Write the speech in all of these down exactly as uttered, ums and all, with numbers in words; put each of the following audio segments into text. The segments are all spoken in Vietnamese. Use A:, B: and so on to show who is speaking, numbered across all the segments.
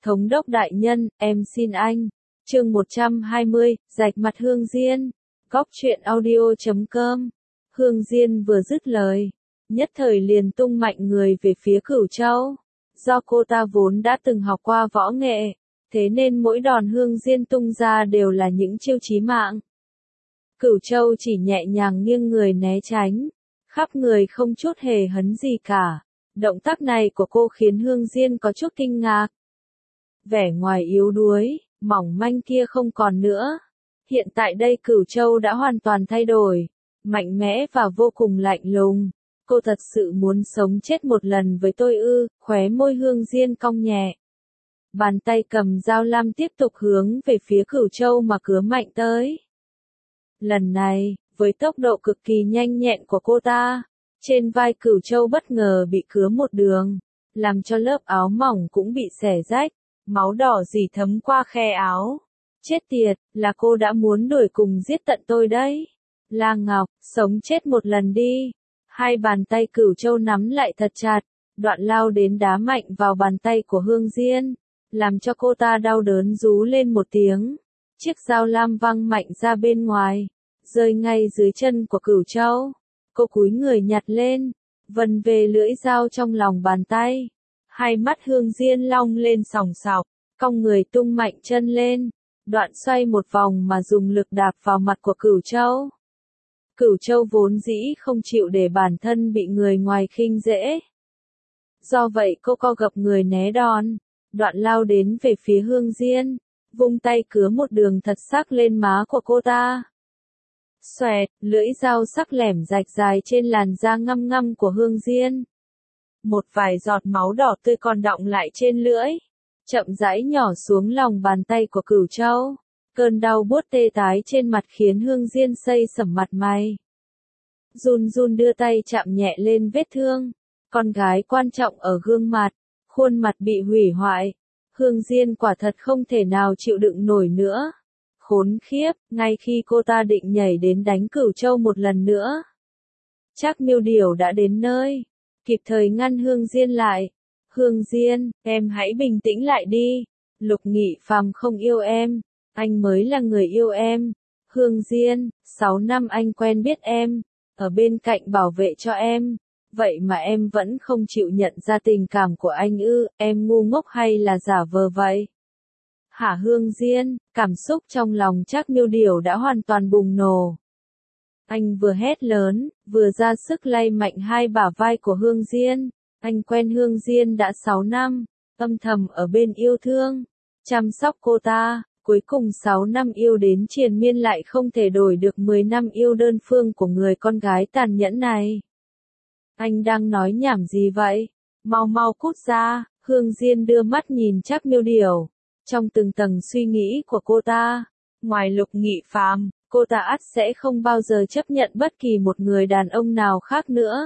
A: Thống đốc đại nhân, em xin anh. Chương một trăm hai mươi, rạch mặt Hương Diên. Góc truyện audio chấm com. Hương Diên vừa dứt lời, nhất thời liền tung mạnh người về phía Cửu Châu. Do cô ta vốn đã từng học qua võ nghệ, thế nên mỗi đòn Hương Diên tung ra đều là những chiêu chí mạng. Cửu Châu chỉ nhẹ nhàng nghiêng người né tránh, khắp người không chút hề hấn gì cả. Động tác này của cô khiến Hương Diên có chút kinh ngạc. Vẻ ngoài yếu đuối, mỏng manh kia không còn nữa. Hiện tại đây Cửu Châu đã hoàn toàn thay đổi, mạnh mẽ và vô cùng lạnh lùng. Cô thật sự muốn sống chết một lần với tôi ư? Khóe môi Hương Diên cong nhẹ. Bàn tay cầm dao lam tiếp tục hướng về phía Cửu Châu mà cứa mạnh tới. Lần này, với tốc độ cực kỳ nhanh nhẹn của cô ta, trên vai Cửu Châu bất ngờ bị cứa một đường, làm cho lớp áo mỏng cũng bị xẻ rách, máu đỏ rỉ thấm qua khe áo. Chết tiệt, là cô đã muốn đuổi cùng giết tận tôi đấy. La Ngọc, sống chết một lần đi. Hai bàn tay Cửu Châu nắm lại thật chặt, đoạn lao đến đá mạnh vào bàn tay của Hương Diên, làm cho cô ta đau đớn rú lên một tiếng. Chiếc dao lam văng mạnh ra bên ngoài, rơi ngay dưới chân của Cửu Châu. Cô cúi người nhặt lên, vần về lưỡi dao trong lòng bàn tay. Hai mắt Hương Diên long lên sòng sọc, cong người tung mạnh chân lên, đoạn xoay một vòng mà dùng lực đạp vào mặt của Cửu Châu. Cửu Châu vốn dĩ không chịu để bản thân bị người ngoài khinh dễ. Do vậy cô co gập người né đòn, đoạn lao đến về phía Hương Diên, vung tay cứa một đường thật sắc lên má của cô ta. Xoẹt, lưỡi dao sắc lẻm rạch dài trên làn da ngăm ngăm của Hương Diên. Một vài giọt máu đỏ tươi còn đọng lại trên lưỡi, chậm rãi nhỏ xuống lòng bàn tay của Cửu Châu. Cơn đau buốt tê tái trên mặt khiến Hương Diên xây sẩm mặt mày. Run run đưa tay chạm nhẹ lên vết thương. Con gái quan trọng ở gương mặt, khuôn mặt bị hủy hoại. Hương Diên quả thật không thể nào chịu đựng nổi nữa. Khốn khiếp, ngay khi cô ta định nhảy đến đánh Cửu Châu một lần nữa, Trác Miêu Điểu đã đến nơi, kịp thời ngăn Hương Diên lại. Hương Diên, em hãy bình tĩnh lại đi. Lục Nghị Phàm không yêu em, anh mới là người yêu em. Hương Diên, sáu năm anh quen biết em, ở bên cạnh bảo vệ cho em, vậy mà em vẫn không chịu nhận ra tình cảm của anh ư? Em ngu ngốc hay là giả vờ vậy? Hả Hương Diên, cảm xúc trong lòng Trác Miêu Điểu đã hoàn toàn bùng nổ. Anh vừa hét lớn, vừa ra sức lay mạnh hai bả vai của Hương Diên. Anh quen Hương Diên đã sáu năm, âm thầm ở bên yêu thương, chăm sóc cô ta. Cuối cùng sáu năm yêu đến triền miên lại không thể đổi được mười năm yêu đơn phương của người con gái tàn nhẫn này. Anh đang nói nhảm gì vậy? Mau mau cút ra. Hương Diên đưa mắt nhìn Trác Miêu Điểu. Trong từng tầng suy nghĩ của cô ta, ngoài Lục Nghị Phàm, cô ta ắt sẽ không bao giờ chấp nhận bất kỳ một người đàn ông nào khác nữa.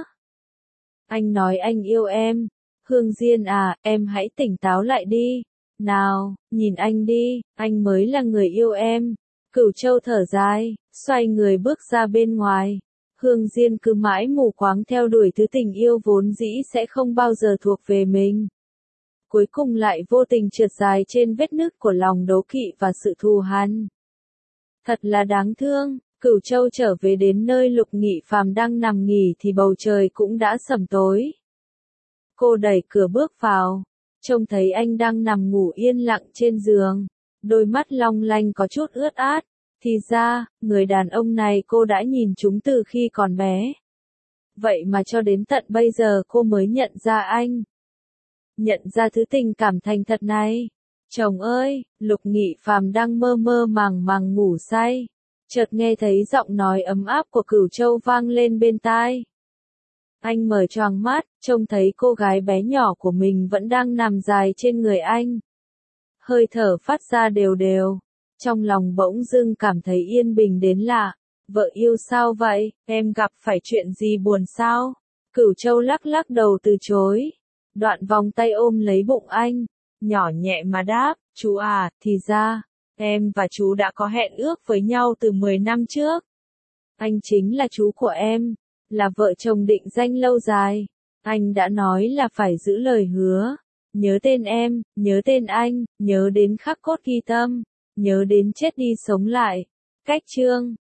A: Anh nói anh yêu em. Hương Diên à, em hãy tỉnh táo lại đi. Nào, nhìn anh đi, anh mới là người yêu em. Cửu Châu thở dài, xoay người bước ra bên ngoài. Hương Diên cứ mãi mù quáng theo đuổi thứ tình yêu vốn dĩ sẽ không bao giờ thuộc về mình. Cuối cùng lại vô tình trượt dài trên vết nứt của lòng đố kỵ và sự thù hằn. Thật là đáng thương. Cửu Châu trở về đến nơi Lục Nghị Phàm đang nằm nghỉ thì bầu trời cũng đã sẩm tối. Cô đẩy cửa bước vào, trông thấy anh đang nằm ngủ yên lặng trên giường, đôi mắt long lanh có chút ướt át. Thì ra, người đàn ông này cô đã nhìn trúng từ khi còn bé. Vậy mà cho đến tận bây giờ cô mới nhận ra anh. Nhận ra thứ tình cảm thành thật này. Chồng ơi, Lục Nghị Phàm đang mơ mơ màng màng ngủ say, chợt nghe thấy giọng nói ấm áp của Cửu Châu vang lên bên tai. Anh mở choàng mắt, trông thấy cô gái bé nhỏ của mình vẫn đang nằm dài trên người anh. Hơi thở phát ra đều đều, trong lòng bỗng dưng cảm thấy yên bình đến lạ. Vợ yêu sao vậy, em gặp phải chuyện gì buồn sao? Cửu Châu lắc lắc đầu từ chối, đoạn vòng tay ôm lấy bụng anh, nhỏ nhẹ mà đáp, chú à, thì ra, em và chú đã có hẹn ước với nhau từ mười năm trước. Anh chính là chú của em, là vợ chồng định danh lâu dài. Anh đã nói là phải giữ lời hứa, nhớ tên em, nhớ tên anh, nhớ đến khắc cốt ghi tâm, nhớ đến chết đi sống lại. Cách chương